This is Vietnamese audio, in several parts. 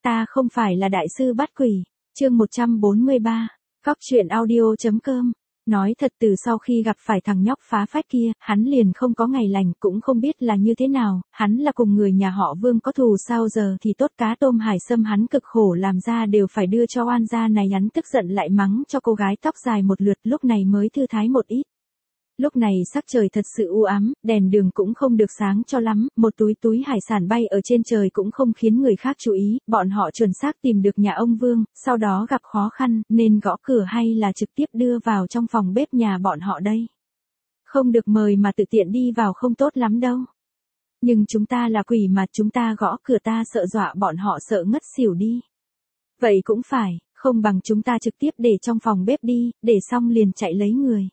ta không phải là đại sư bắt quỷ. Chương 143. Góc truyện audio.com. Nói thật, từ sau khi gặp phải thằng nhóc phá phách kia, hắn liền không có ngày lành, cũng không biết là như thế nào, hắn là cùng người nhà họ Vương có thù sao giờ thì tốt, cá tôm hải sâm hắn cực khổ làm ra đều phải đưa cho oan gia này. Hắn tức giận lại mắng cho cô gái tóc dài một lượt, lúc này mới thư thái một ít. Lúc này sắc trời thật sự u ám, đèn đường cũng không được sáng cho lắm, một túi hải sản bay ở trên trời cũng không khiến người khác chú ý, bọn họ chuẩn xác tìm được nhà ông Vương, sau đó gặp khó khăn, nên gõ cửa hay là trực tiếp đưa vào trong phòng bếp nhà bọn họ đây. Không được mời mà tự tiện đi vào không tốt lắm đâu. Nhưng chúng ta là quỷ mà, chúng ta gõ cửa ta sợ dọa bọn họ sợ ngất xỉu đi. Vậy cũng phải, không bằng chúng ta trực tiếp để trong phòng bếp đi, để xong liền chạy lấy người.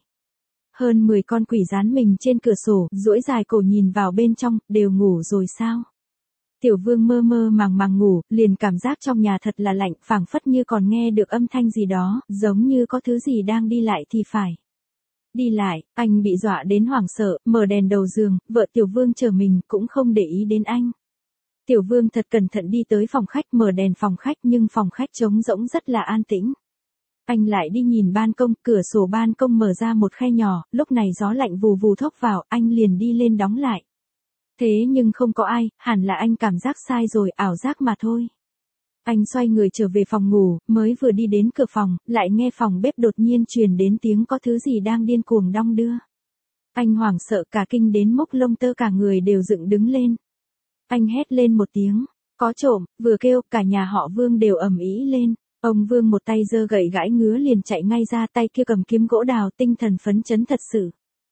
Hơn 10 con quỷ dán mình trên cửa sổ, duỗi dài cổ nhìn vào bên trong, đều ngủ rồi sao? Tiểu Vương mơ mơ màng ngủ, liền cảm giác trong nhà thật là lạnh, phảng phất như còn nghe được âm thanh gì đó, giống như có thứ gì đang đi lại thì phải. Đi lại, anh bị dọa đến hoảng sợ, mở đèn đầu giường, vợ Tiểu Vương chờ mình cũng không để ý đến anh. Tiểu Vương thật cẩn thận đi tới phòng khách, mở đèn phòng khách, nhưng phòng khách trống rỗng rất là an tĩnh. Anh lại đi nhìn ban công, cửa sổ ban công mở ra một khe nhỏ, lúc này gió lạnh vù vù thốc vào, anh liền đi lên đóng lại. Thế nhưng không có ai, hẳn là anh cảm giác sai rồi, ảo giác mà thôi. Anh xoay người trở về phòng ngủ, mới vừa đi đến cửa phòng, lại nghe phòng bếp đột nhiên truyền đến tiếng có thứ gì đang điên cuồng đong đưa. Anh hoảng sợ cả kinh đến mốc lông tơ cả người đều dựng đứng lên. Anh hét lên một tiếng, có trộm, vừa kêu cả nhà họ Vương đều ầm ĩ lên. Ông Vương một tay giơ gậy gãi ngứa liền chạy ngay ra, tay kia cầm kiếm gỗ đào, tinh thần phấn chấn thật sự.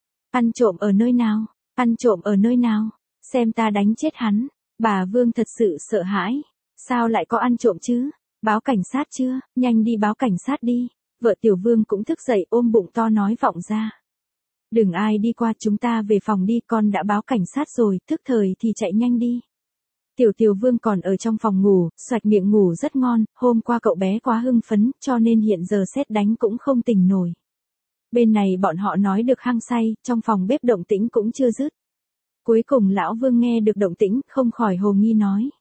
Ăn trộm ở nơi nào? Ăn trộm ở nơi nào? Xem ta đánh chết hắn. Bà Vương thật sự sợ hãi. Sao lại có ăn trộm chứ? Báo cảnh sát chưa? Nhanh đi báo cảnh sát đi. Vợ Tiểu Vương cũng thức dậy ôm bụng to nói vọng ra. Đừng ai đi qua, chúng ta về phòng đi, con đã báo cảnh sát rồi, thức thời thì chạy nhanh đi. Tiểu Vương còn ở trong phòng ngủ, xoạch miệng ngủ rất ngon, hôm qua cậu bé quá hưng phấn, cho nên hiện giờ sét đánh cũng không tỉnh nổi. Bên này bọn họ nói được hăng say, trong phòng bếp động tĩnh cũng chưa dứt. Cuối cùng lão Vương nghe được động tĩnh, không khỏi hồ nghi nói.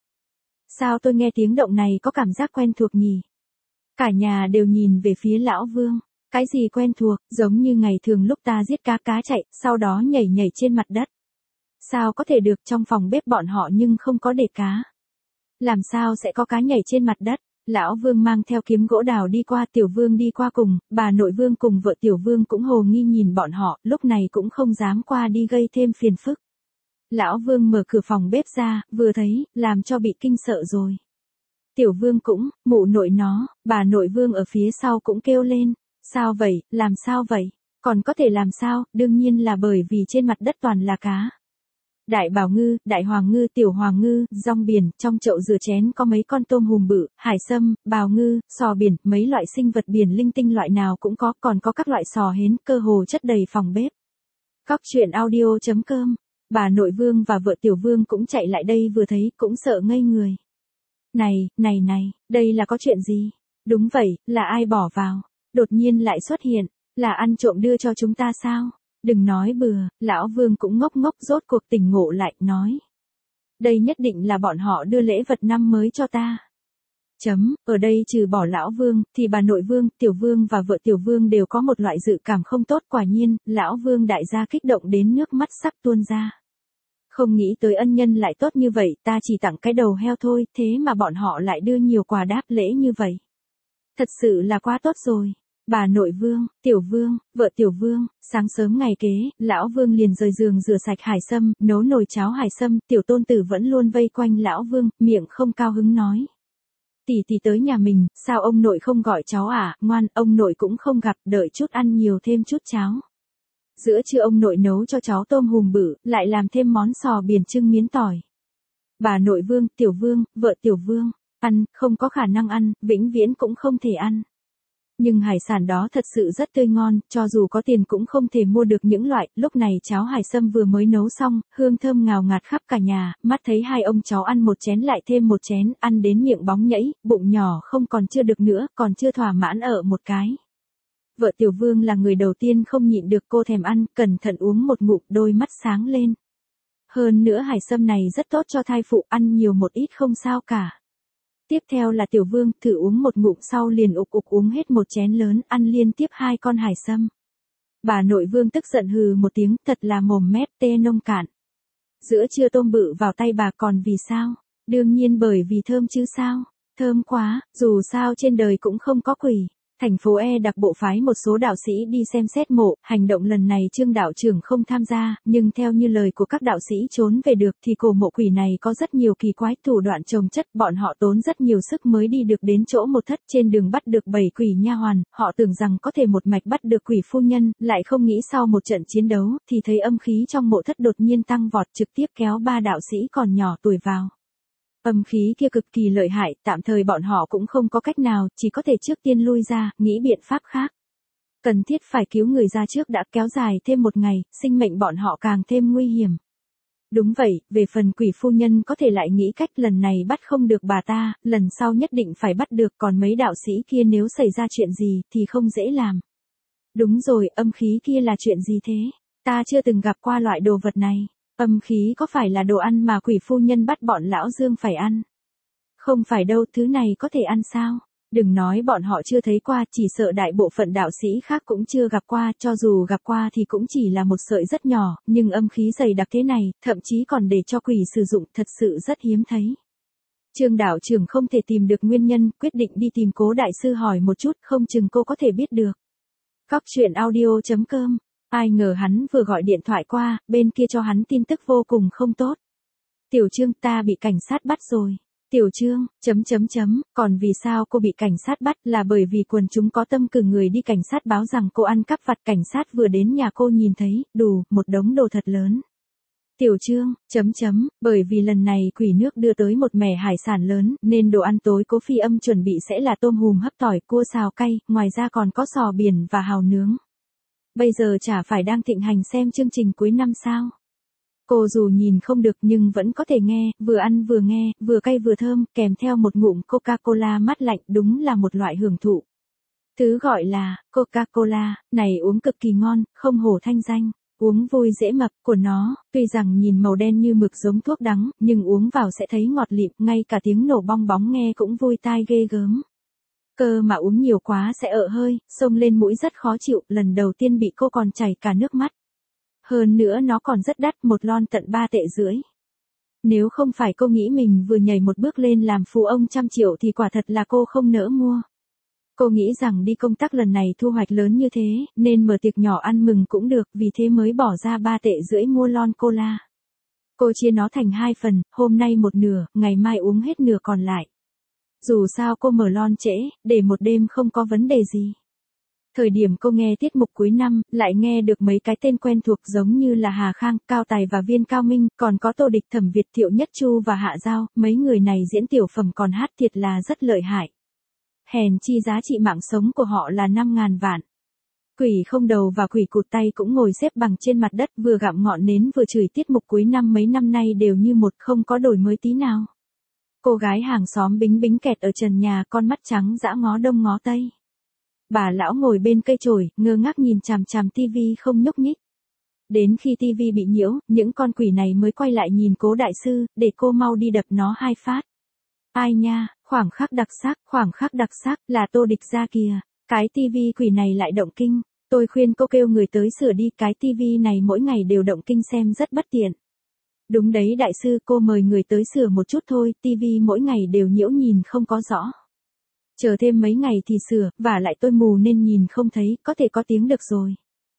Sao tôi nghe tiếng động này có cảm giác quen thuộc nhỉ? Cả nhà đều nhìn về phía lão Vương. Cái gì quen thuộc, giống như ngày thường lúc ta giết cá chạy, sau đó nhảy trên mặt đất. Sao có thể được, trong phòng bếp bọn họ nhưng không có để cá. Làm sao sẽ có cá nhảy trên mặt đất? Lão Vương mang theo kiếm gỗ đào đi qua, Tiểu Vương đi qua cùng, bà nội Vương cùng vợ Tiểu Vương cũng hồ nghi nhìn bọn họ, lúc này cũng không dám qua đi gây thêm phiền phức. Lão Vương mở cửa phòng bếp ra, vừa thấy, làm cho bị kinh sợ rồi. Tiểu Vương cũng, mụ nội nó, bà nội Vương ở phía sau cũng kêu lên. Sao vậy, làm sao vậy? Còn có thể làm sao, đương nhiên là bởi vì trên mặt đất toàn là cá. Đại bảo ngư, đại hoàng ngư, tiểu hoàng ngư, rong biển, trong chậu rửa chén có mấy con tôm hùm bự, hải sâm, bào ngư, sò biển, mấy loại sinh vật biển linh tinh loại nào cũng có, còn có các loại sò hến, cơ hồ chất đầy phòng bếp. Góc truyện audio.com. Bà nội Vương và vợ Tiểu Vương cũng chạy lại đây vừa thấy, cũng sợ ngây người. Này, đây là có chuyện gì? Đúng vậy, là ai bỏ vào? Đột nhiên lại xuất hiện, là ăn trộm đưa cho chúng ta sao? Đừng nói bừa, lão Vương cũng ngốc rốt cuộc tỉnh ngộ lại, nói. Đây nhất định là bọn họ đưa lễ vật năm mới cho ta. Ở đây trừ bỏ lão Vương, thì bà nội Vương, Tiểu Vương và vợ Tiểu Vương đều có một loại dự cảm không tốt, quả nhiên, lão Vương đại gia kích động đến nước mắt sắp tuôn ra. Không nghĩ tới ân nhân lại tốt như vậy, ta chỉ tặng cái đầu heo thôi, thế mà bọn họ lại đưa nhiều quà đáp lễ như vậy. Thật sự là quá tốt rồi. Bà nội Vương, Tiểu Vương, vợ Tiểu Vương, sáng sớm ngày kế, lão Vương liền rời giường rửa sạch hải sâm, nấu nồi cháo hải sâm, Tiểu Tôn Tử vẫn luôn vây quanh lão Vương, miệng không cao hứng nói. Tỷ tới nhà mình, sao ông nội không gọi cháu à, ngoan, ông nội cũng không gặp, đợi chút ăn nhiều thêm chút cháo. Giữa trưa ông nội nấu cho cháu tôm hùm bự, lại làm thêm món sò biển trưng miến tỏi. Bà nội Vương, Tiểu Vương, vợ Tiểu Vương, ăn, không có khả năng ăn, vĩnh viễn cũng không thể ăn. Nhưng hải sản đó thật sự rất tươi ngon, cho dù có tiền cũng không thể mua được những loại, lúc này cháo hải sâm vừa mới nấu xong, hương thơm ngào ngạt khắp cả nhà, mắt thấy hai ông cháu ăn một chén lại thêm một chén, ăn đến miệng bóng nhẫy, bụng nhỏ không còn chưa được nữa, còn chưa thỏa mãn ở một cái. Vợ Tiểu Vương là người đầu tiên không nhịn được, cô thèm ăn, cẩn thận uống một ngụm, đôi mắt sáng lên. Hơn nữa hải sâm này rất tốt cho thai phụ, ăn nhiều một ít không sao cả. Tiếp theo là Tiểu Vương, thử uống một ngụm sau liền ục ục uống hết một chén lớn, ăn liên tiếp 2 con hải sâm. Bà nội Vương tức giận hừ một tiếng, thật là mồm mép tê nông cạn. Giữa trưa tôm bự vào tay bà còn vì sao? Đương nhiên bởi vì thơm chứ sao? Thơm quá, dù sao trên đời cũng không có quỷ. Thành phố E đặc bộ phái một số đạo sĩ đi xem xét mộ, hành động lần này Trương đạo trưởng không tham gia, nhưng theo như lời của các đạo sĩ trốn về được thì cổ mộ quỷ này có rất nhiều kỳ quái thủ đoạn chồng chất, bọn họ tốn rất nhiều sức mới đi được đến chỗ một thất, trên đường bắt được 7 quỷ nha hoàn, họ tưởng rằng có thể một mạch bắt được quỷ phu nhân, lại không nghĩ sau một trận chiến đấu thì thấy âm khí trong mộ thất đột nhiên tăng vọt, trực tiếp kéo 3 đạo sĩ còn nhỏ tuổi vào. Âm khí kia cực kỳ lợi hại, tạm thời bọn họ cũng không có cách nào, chỉ có thể trước tiên lui ra, nghĩ biện pháp khác. Cần thiết phải cứu người ra trước đã kéo dài thêm một ngày, sinh mệnh bọn họ càng thêm nguy hiểm. Đúng vậy, về phần quỷ phu nhân có thể lại nghĩ cách lần này bắt không được bà ta, lần sau nhất định phải bắt được, còn mấy đạo sĩ kia nếu xảy ra chuyện gì thì không dễ làm. Đúng rồi, âm khí kia là chuyện gì thế? Ta chưa từng gặp qua loại đồ vật này. Âm khí có phải là đồ ăn mà quỷ phu nhân bắt bọn lão Dương phải ăn? Không phải đâu, thứ này có thể ăn sao? Đừng nói bọn họ chưa thấy qua, chỉ sợ đại bộ phận đạo sĩ khác cũng chưa gặp qua, cho dù gặp qua thì cũng chỉ là một sợi rất nhỏ, nhưng âm khí dày đặc thế này, thậm chí còn để cho quỷ sử dụng, thật sự rất hiếm thấy. Trương đạo trưởng không thể tìm được nguyên nhân, quyết định đi tìm Cố đại sư hỏi một chút, không chừng cô có thể biết được. Cóc truyện audio.com. Ai ngờ hắn vừa gọi điện thoại qua, bên kia cho hắn tin tức vô cùng không tốt. Tiểu Trương, ta bị cảnh sát bắt rồi. Tiểu Trương, còn vì sao cô bị cảnh sát bắt là bởi vì quần chúng có tâm cử người đi cảnh sát báo rằng cô ăn cắp vặt, cảnh sát vừa đến nhà cô nhìn thấy, đủ, một đống đồ thật lớn. Tiểu Trương, bởi vì lần này quỷ nước đưa tới một mẻ hải sản lớn, nên đồ ăn tối Cố Phi Âm chuẩn bị sẽ là tôm hùm hấp tỏi, cua xào cay, ngoài ra còn có sò biển và hàu nướng. Bây giờ chả phải đang thịnh hành xem chương trình cuối năm sao? Cô dù nhìn không được nhưng vẫn có thể nghe, vừa ăn vừa nghe, vừa cay vừa thơm, kèm theo một ngụm Coca-Cola mát lạnh, đúng là một loại hưởng thụ. Thứ gọi là Coca-Cola, này uống cực kỳ ngon, không hổ thanh danh, uống vui dễ mập của nó, tuy rằng nhìn màu đen như mực giống thuốc đắng, nhưng uống vào sẽ thấy ngọt lịm, ngay cả tiếng nổ bong bóng nghe cũng vui tai ghê gớm. Cơ mà uống nhiều quá sẽ ợ hơi, xông lên mũi rất khó chịu, lần đầu tiên bị cô còn chảy cả nước mắt. Hơn nữa nó còn rất đắt, một lon tận 3,5 tệ. Nếu không phải cô nghĩ mình vừa nhảy một bước lên làm phú ông trăm triệu thì quả thật là cô không nỡ mua. Cô nghĩ rằng đi công tác lần này thu hoạch lớn như thế, nên mở tiệc nhỏ ăn mừng cũng được, vì thế mới bỏ ra 3,5 tệ mua lon cola. Cô chia nó thành 2 phần, hôm nay một nửa, ngày mai uống hết nửa còn lại. Dù sao cô mở lon trễ, để một đêm không có vấn đề gì. Thời điểm cô nghe tiết mục cuối năm, lại nghe được mấy cái tên quen thuộc giống như là Hà Khang, Cao Tài và Viên Cao Minh, còn có Tô Địch, Thẩm Việt, Thiệu Nhất Chu và Hạ Giao, mấy người này diễn tiểu phẩm còn hát thiệt là rất lợi hại. Hèn chi giá trị mạng sống của họ là 5.000 vạn. Quỷ không đầu và quỷ cụt tay cũng ngồi xếp bằng trên mặt đất, vừa gặm ngọn nến vừa chửi tiết mục cuối năm mấy năm nay đều như một, không có đổi mới tí nào. Cô gái hàng xóm bính bính kẹt ở trần nhà, con mắt trắng dã ngó đông ngó tây. Bà lão ngồi bên cây chổi, ngơ ngác nhìn chằm chằm tivi không nhúc nhích. Đến khi tivi bị nhiễu, những con quỷ này mới quay lại nhìn Cố đại sư, để cô mau đi đập nó 2 phát. Ai nha, khoảng khắc đặc sắc, là Tô Địch ra kìa. Cái tivi quỷ này lại động kinh. Tôi khuyên cô kêu người tới sửa đi, cái tivi này mỗi ngày đều động kinh xem rất bất tiện. Đúng đấy đại sư, cô mời người tới sửa một chút thôi, tivi mỗi ngày đều nhiễu nhìn không có rõ. Chờ thêm mấy ngày thì sửa, và lại tôi mù nên nhìn không thấy, có thể có tiếng được rồi.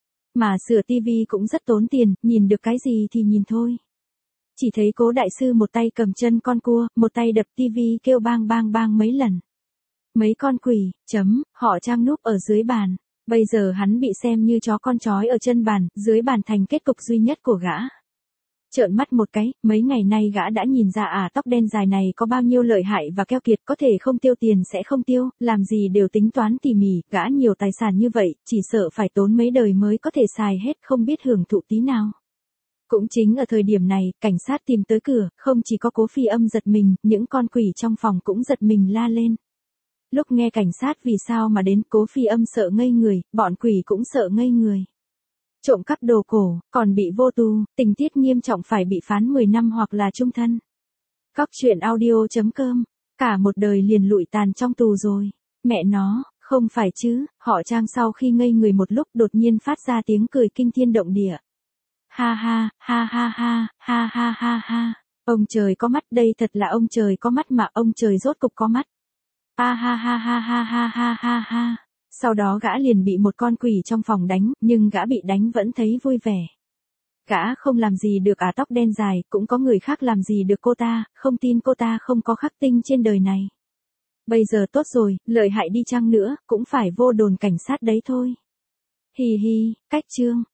Mà sửa tivi cũng rất tốn tiền, nhìn được cái gì thì nhìn thôi. Chỉ thấy Cố đại sư một tay cầm chân con cua, một tay đập tivi kêu bang bang bang mấy lần. Mấy con quỷ, họ trang núp ở dưới bàn. Bây giờ hắn bị xem như chó con trói ở chân bàn, dưới bàn thành kết cục duy nhất của gã. Trợn mắt một cái, mấy ngày nay gã đã nhìn ra tóc đen dài này có bao nhiêu lợi hại và keo kiệt, có thể không tiêu tiền sẽ không tiêu, làm gì đều tính toán tỉ mỉ, gã nhiều tài sản như vậy, chỉ sợ phải tốn mấy đời mới có thể xài hết, không biết hưởng thụ tí nào. Cũng chính ở thời điểm này, cảnh sát tìm tới cửa, không chỉ có Cố Phi Âm giật mình, những con quỷ trong phòng cũng giật mình la lên. Lúc nghe cảnh sát vì sao mà đến, Cố Phi Âm sợ ngây người, bọn quỷ cũng sợ ngây người. Trộm cắp đồ cổ, còn bị vô tù, tình tiết nghiêm trọng phải bị phán 10 năm hoặc là chung thân. Cóc truyện audio.com Cả một đời liền lụi tàn trong tù rồi. Mẹ nó, không phải chứ, họ Trang sau khi ngây người một lúc đột nhiên phát ra tiếng cười kinh thiên động địa. Ha ha, ha ha ha, ha ha ha ha. Ông trời có mắt, đây thật là ông trời có mắt mà, ông trời rốt cục có mắt. Ha ha ha ha ha ha ha ha ha. Sau đó gã liền bị một con quỷ trong phòng đánh, nhưng gã bị đánh vẫn thấy vui vẻ. Gã không làm gì được tóc đen dài, cũng có người khác làm gì được cô ta, không tin cô ta không có khắc tinh trên đời này. Bây giờ tốt rồi, lợi hại đi chăng nữa, cũng phải vô đồn cảnh sát đấy thôi. Hì hì, cách chương.